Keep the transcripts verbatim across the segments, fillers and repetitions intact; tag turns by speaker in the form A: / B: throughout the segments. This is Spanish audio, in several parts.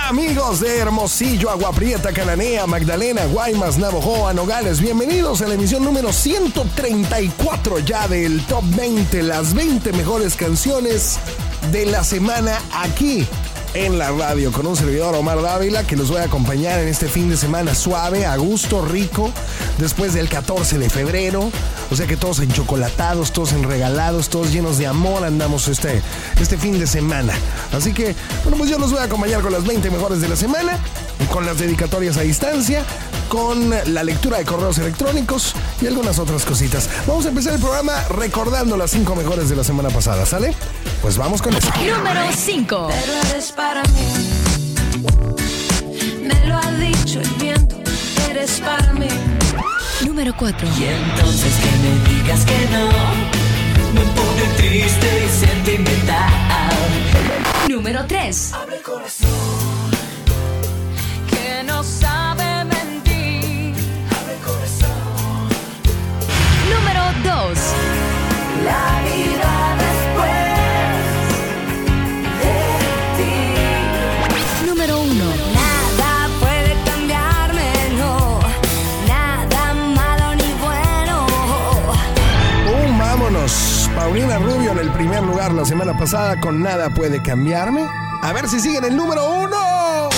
A: Amigos de Hermosillo, Agua Prieta, Cananea, Magdalena, Guaymas, Navojoa, Nogales, bienvenidos a la emisión número ciento treinta y cuatro ya del Top veinte, las veinte mejores canciones de la semana aquí en la radio, con un servidor Omar Dávila que los voy a acompañar en este fin de semana suave, a gusto, rico, después del catorce de febrero, o sea que todos enchocolatados, todos enregalados, todos llenos de amor andamos este, este fin de semana. Así que, bueno, pues yo los voy a acompañar con las veinte mejores de la semana, con las dedicatorias a distancia, con la lectura de correos electrónicos y algunas otras cositas. Vamos a empezar el programa recordando las cinco mejores de la semana pasada, ¿sale? Pues vamos con eso.
B: Número cinco.
C: Pero eres para mí, me lo ha dicho el viento, eres para mí.
B: Número cuatro.
D: Y entonces que me digas que no, me pone triste y sentimental.
B: Número tres.
D: Abre el corazón,
C: Que no sabe mentir.
D: abre el corazón.
B: Número dos.
D: La vida después de ti.
B: Número uno.
C: Nada puede cambiarme, no, nada malo ni bueno.
A: ¡Pum! ¡Vámonos! Paulina Rubio en el primer lugar la semana pasada con Nada Puede Cambiarme. A ver si siguen el número uno.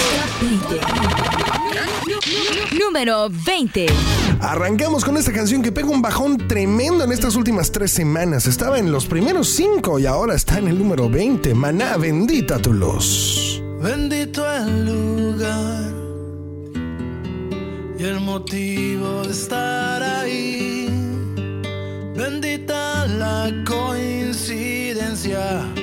B: Número veinte.
A: Arrancamos con esta canción que pega un bajón tremendo en estas últimas tres semanas. Estaba en los primeros cinco y ahora está en el número veinte. Maná, Bendita tu luz.
E: Bendito el lugar y el motivo de estar ahí. Bendita la coincidencia.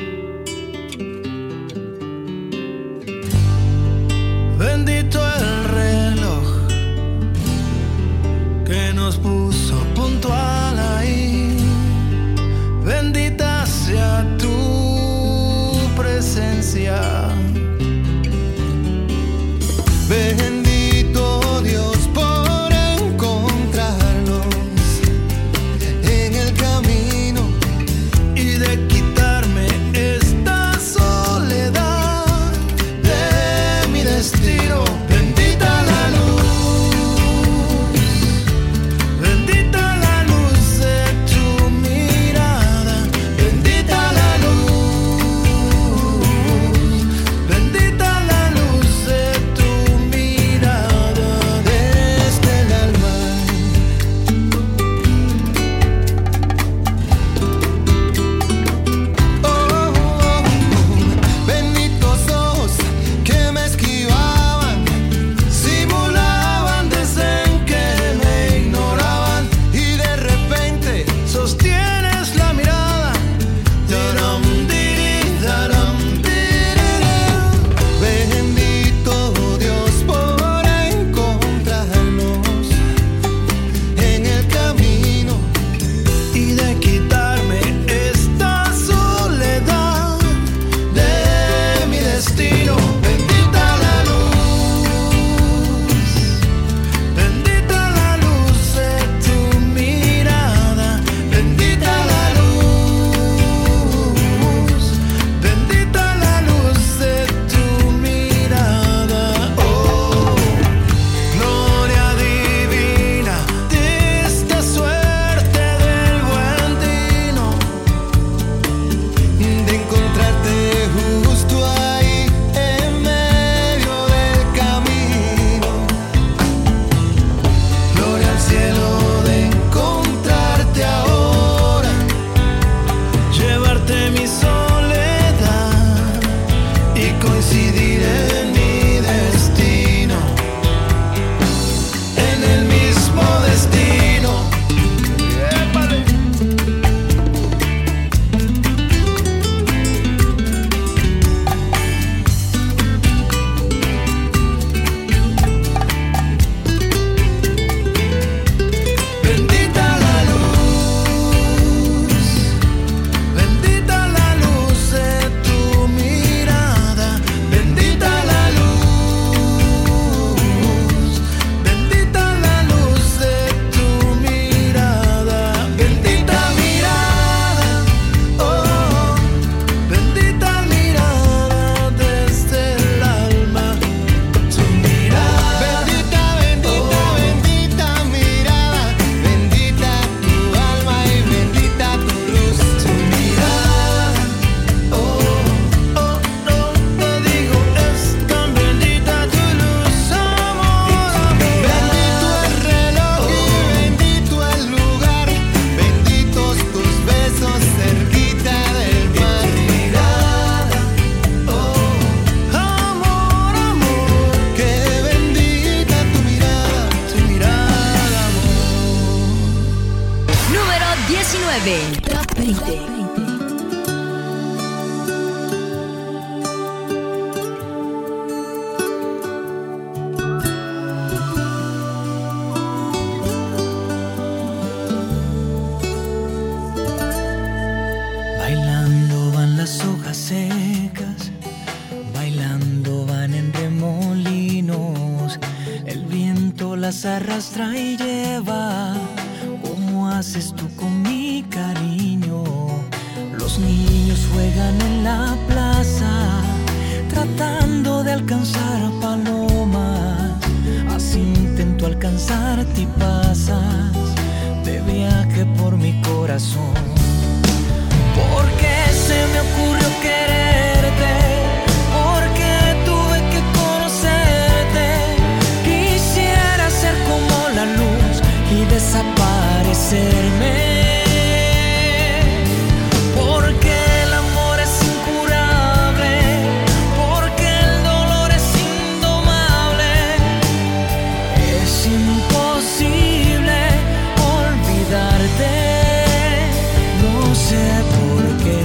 E: Bendito el reloj que nos puso puntual ahí. Bendita sea tu presencia. Bendito Dios por encontrarnos en el camino y de quitarme esta soledad de mi destino. Bendita la luz, bendita la luz de tu mirada, bendita la luz
D: las hojas secas, bailando van en remolinos. El viento las arrastra y lleva, como haces tú con mi cariño. Los niños juegan en la plaza, tratando de alcanzar a palomas. Así intento alcanzarte y pasas de viaje por mi corazón. Porque se me ocurrió quererte, porque tuve que conocerte. Quisiera ser como la luz y desaparecerme. Porque el amor es incurable, porque el dolor es indomable. Es imposible olvidarte, no sé por qué.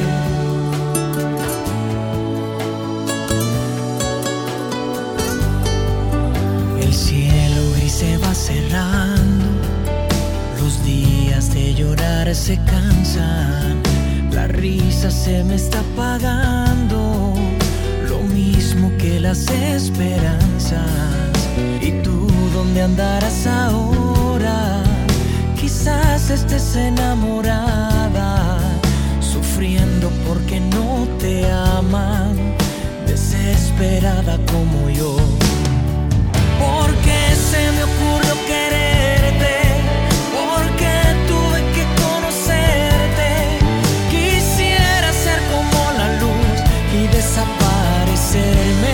D: El cielo gris se va cerrando, los días de llorar se cansan, la risa se me está apagando, lo mismo que las esperanzas. ¿Y tú dónde andarás ahora? Quizás estés enamorada, sufriendo porque no te aman, desesperada como yo. Porque se me ocurrió quererte, porque tuve que conocerte. Quisiera ser como la luz y desaparecerme.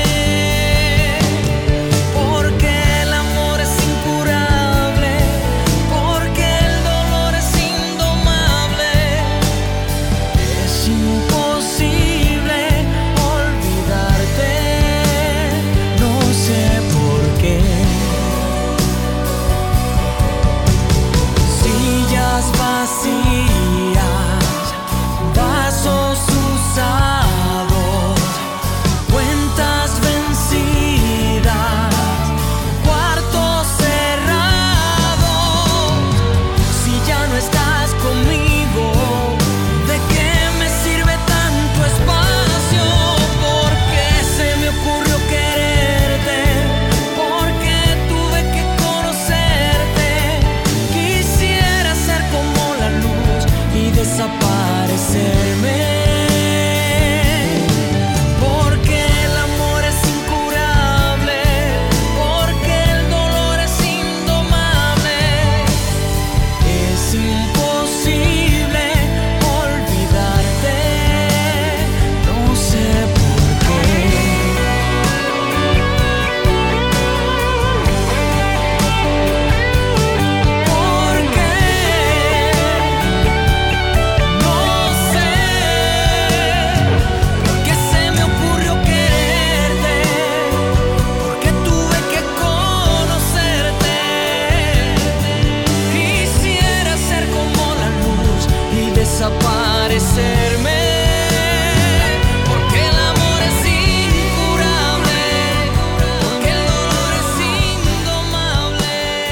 D: Porque el amor es incurable, porque el dolor es indomable. Es imposible olvidarte, no sé por qué. Sillas vacías, vasos usados, cuentas vencidas, cuartos cerrados. Si ya no estás conmigo, ¿de qué me sirve tanto espacio? Porque se me ocurrió quererte, porque tuve que conocerte. Quisiera ser como la luz y desaparecerme. Porque el amor es incurable, porque el dolor es indomable. Es imposible olvidarte, no sé por qué. ¿Por qué? No sé. Porque se me ocurrió quererte, porque tuve que conocerte. Quisiera ser como la luz y desaparecerme. Porque el amor es incurable, porque el dolor es indomable.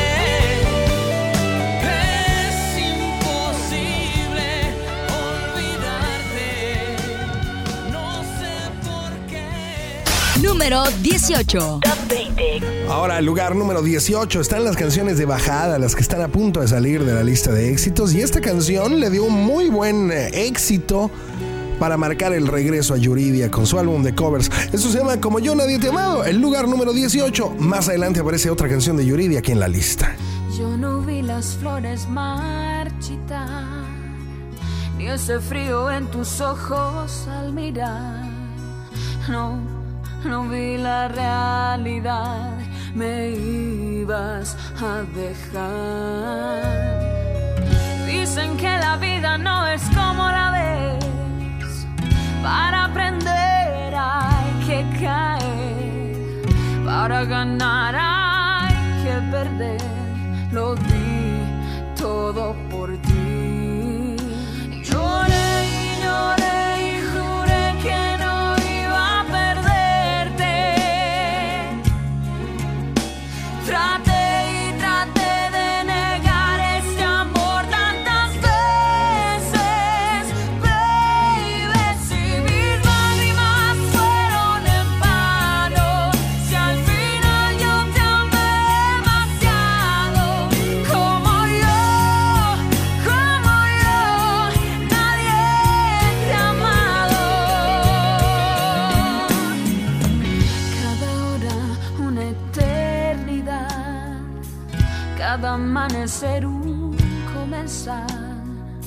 D: Es imposible olvidarte, no sé por qué.
B: Número dieciocho.
A: Ahora, el lugar número dieciocho están las canciones de bajada, las que están a punto de salir de la lista de éxitos. Y esta canción le dio un muy buen eh, éxito para marcar el regreso a Yuridia con su álbum de covers. Eso se llama Como Yo Nadie Te Amado, el lugar número dieciocho. Más adelante aparece otra canción de Yuridia aquí en la lista.
C: Yo no vi las flores marchitar, ni ese frío en tus ojos al mirar. No, no vi la realidad, me ibas a dejar. Dicen que la vida no es como la ves, para aprender hay que caer, para ganar hay que perder. Lo di todo por ti. Lloré y lloré y juré que no iba a perderte. Traté y traté de negar este amor tantas veces, baby. ser un comensal.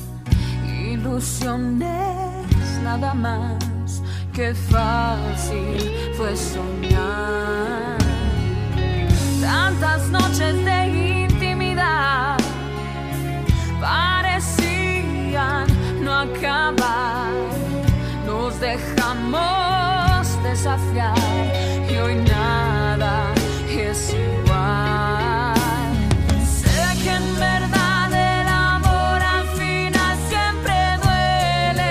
C: Ilusiones nada más, que fácil fue soñar. Tantas noches de intimidad parecían no acabar. Nos dejamos desafiar y hoy nada es igual. Sé que en verdad el amor al final siempre duele.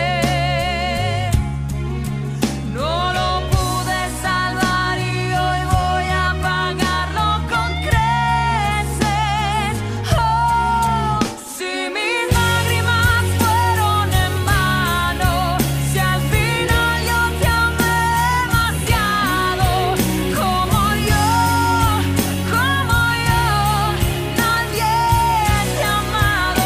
C: No lo pude salvar y hoy voy a pagarlo con creces. Oh, si mis lágrimas fueron en vano, si al final yo te amé demasiado, como yo, como yo, nadie te ha amado.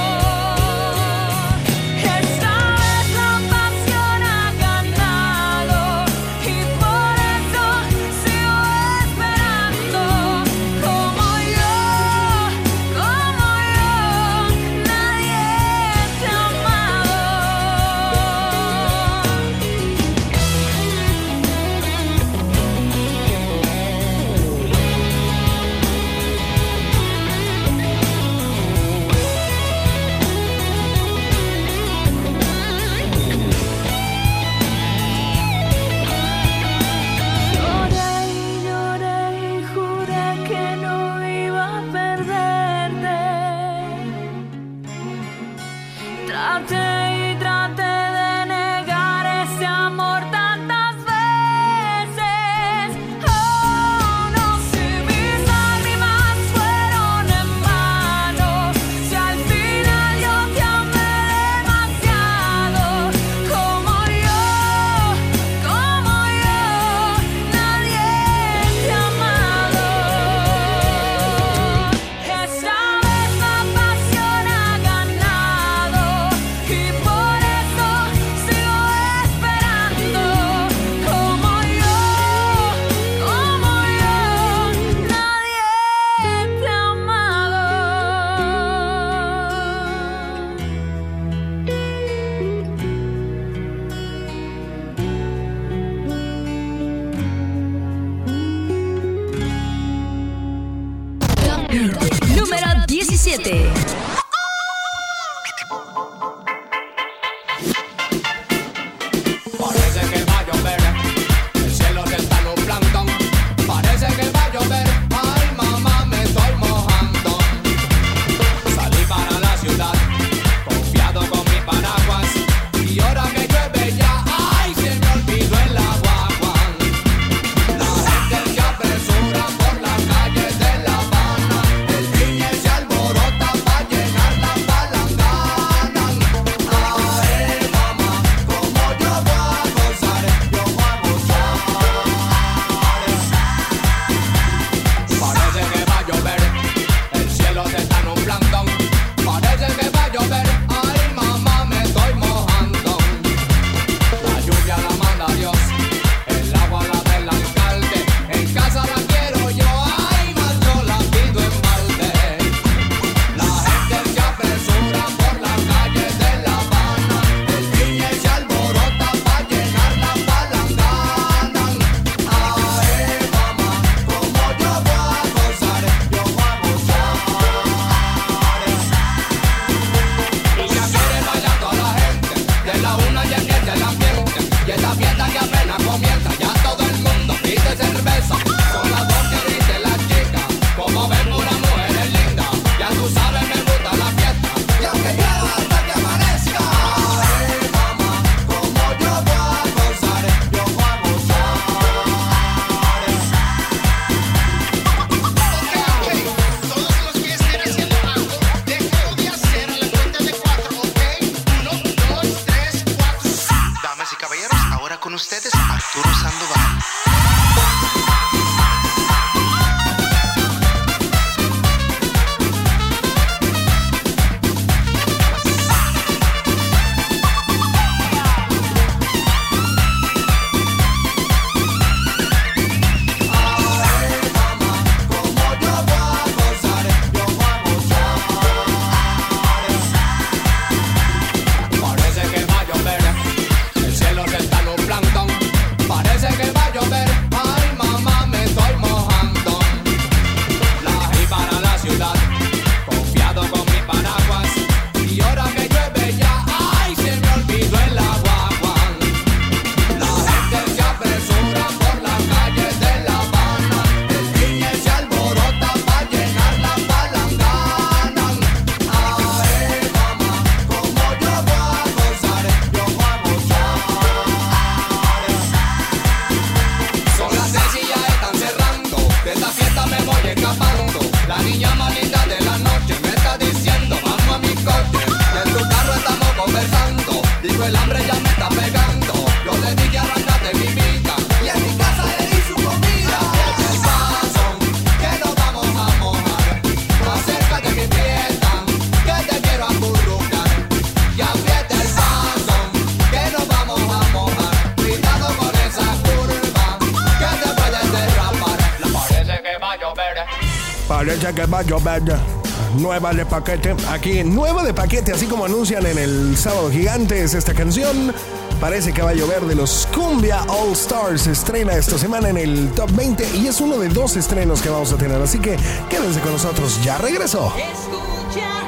C: Esta vez la pasión ha ganado y por eso sigo esperando, como yo, como yo, nadie te ha amado. Lloré y lloré y juré que no iba a perderte. Traté y traté de negar ese amor tantas veces. Oh, no, si mis lágrimas fueron en vano, si al final yo te amé demasiado, como yo, como yo, nadie te ha amado. Esta vez la pasión ha ganado y por eso sigo esperando, como yo, como yo, nadie te ha amado.
B: Número diecisiete.
F: Parece que va a llover, el cielo se está nublando. Parece que va a llover, ay mamá me estoy mojando. Salí para la ciudad, confiado con mi paraguas, y ahora que llueve ya, ay se me olvidó el agua. La gente se apresura por las calles de La Habana, el niño se alborota para llenar la palangana. Ay mamá, como yo voy a gozar, yo voy a gozar. Parece que va a llover, el cielo se está nublando. Parece que va a llover, ay mamá me estoy mojando. La lluvia la manda Dios, el agua la del alcalde. En casa la quiero yo, ay más yo la pido en balde. La gente se apresura por las calles de La Habana, el niño se alborota para llenar la palangana. Ay mamá, como yo voy a gozar, yo voy a gozar. Y ya quiere bailar toda la gente, de la una ya empieza el ambiente, y esta fiesta que apenas comienza, ya todo el mundo pide cerveza. Son las dos que dicen las chicas, como ven pura mujeres lindas, ya tú sabes me gusta la fiesta, y aunque llueva hasta que amanezca. Ay mamá, como yo voy a gozar, yo voy a gozar.
G: Todos los que estén haciendo algo, déjenlo de hacer a la cuenta de cuatro, ¿ok? Uno, dos, tres, cuatro. Damas y caballeros, ahora con ustedes Arturo Sandoval.
F: Ay mamá, como yo voy a gozar, yo voy a gozar. el hambre ya me está pegando. Yo le dije arráncate mi vida y en mi casa le di su comida. El sazón que nos vamos a mojar. Acércate mi prieta que te quiero acurrucar. Y aprieta el sazón que nos vamos a mojar. Cuidado con esa curva que te puedes derrapar. Parece que va a llover.
A: Parece que va a llover. Nueva de paquete. Aquí, nueva de paquete, así como anuncian en el Sábado Gigante, es esta canción. Parece que va a llover de los Cumbia All Stars. Se estrena esta semana en el Top veinte y es uno de dos estrenos que vamos a tener. Así que quédense con nosotros. Ya regresó.
C: Escucha.